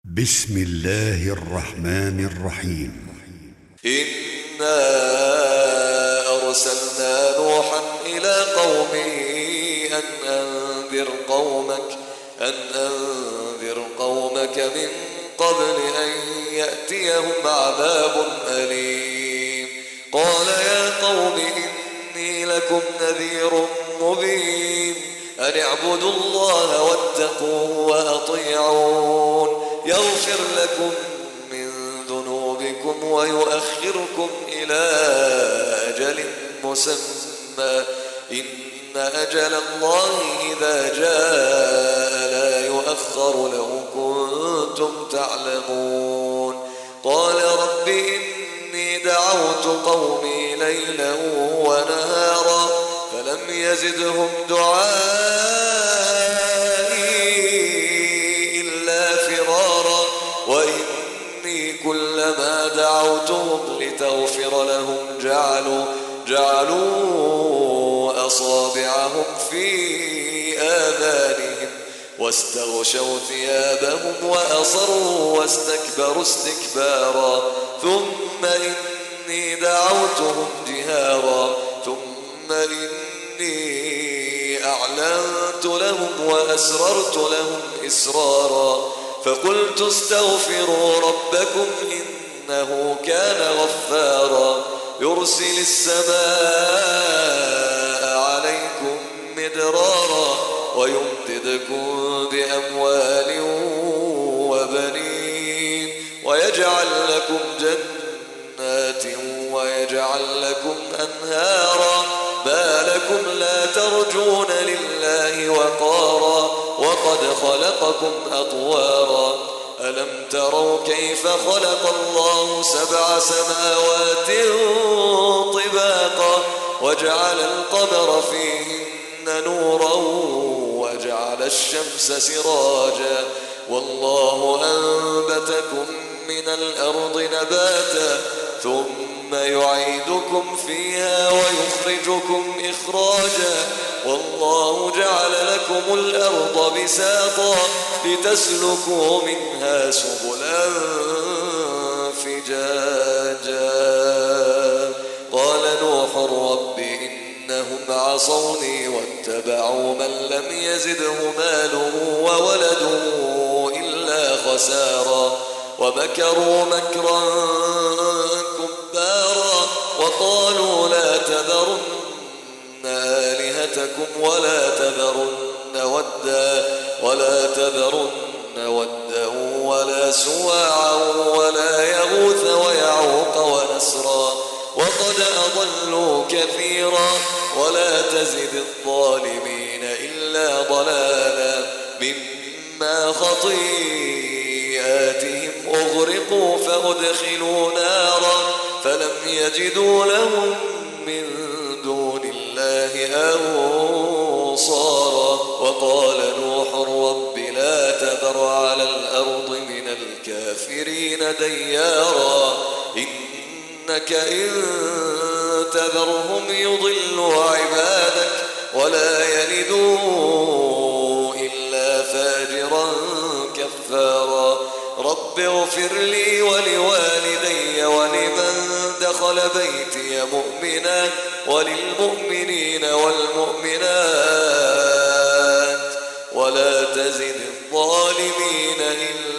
بسم الله الرحمن الرحيم. إنا أرسلنا نوحا إلى قومه أن أنذر قومك من قبل أن يأتيهم عذاب أليم. قال يا قوم إني لكم نذير مبين أن اعبدوا الله واتقوه وأطيعون يغفر لكم من ذنوبكم ويؤخركم إلى أجل مسمى إن أجل الله إذا جاء لا يؤخر لو كنتم تعلمون. قال رب إني دعوت قومي ليلا ونهارا فلم يزدهم دعائي إلا فرارا وإني كلما دعوتهم لتغفر لهم جعلوا أصابعهم في آذانهم واستغشوا ثيابهم وأصروا واستكبروا استكبارا ثم إني دعوتهم جهارا ثم إني أعلنت لهم وأسررت لهم إسرارا فقلت استغفروا ربكم إنه كان غفارا يرسل السماء عليكم مدرارا ويمددكم بأموال وبنين ويجعل لكم جنات ويجعل لكم أنهارا ما لكم لا ترجون لله وقارا وقد خلقكم أطوارا ألم تروا كيف خلق الله 7 سماوات طباقا وجعل القمر فيهن نورا وجعل الشمس سراجا والله أنبتكم من الأرض نباتا ثم يعيدكم فيها ويخرجكم إخراجا والله جعل لكم الأرض بساطا لتسلكوا منها سبلا فجاجا. قال نوح رب إنهم عصوني واتبعوا من لم يزده ماله وولده إلا خسارا ومكروا مكرا كبارا وقالوا لا تذرن آلهتكم ولا تذرن ودا ولا سواعا ولا يغوث ويعوق ونسرا وقد أضلوا كثيرا ولا تزد الظالمين إلا ضلالا مما خطيئاتهم أغرقوا فأدخلوا نارا فلم يجدوا لهم من دون الله أنصارا. وقال نوح رب لا تذر على الأرض من الكافرين ديارا إنك إن تذرهم يضلوا عبادك ولا يلدوا إلا فاجرا كفارا. رب اغفر لي ولوالدي ولمن دخل بيتي مؤمنا وللمؤمنين والمؤمنات ولا تزد الظالمين إلا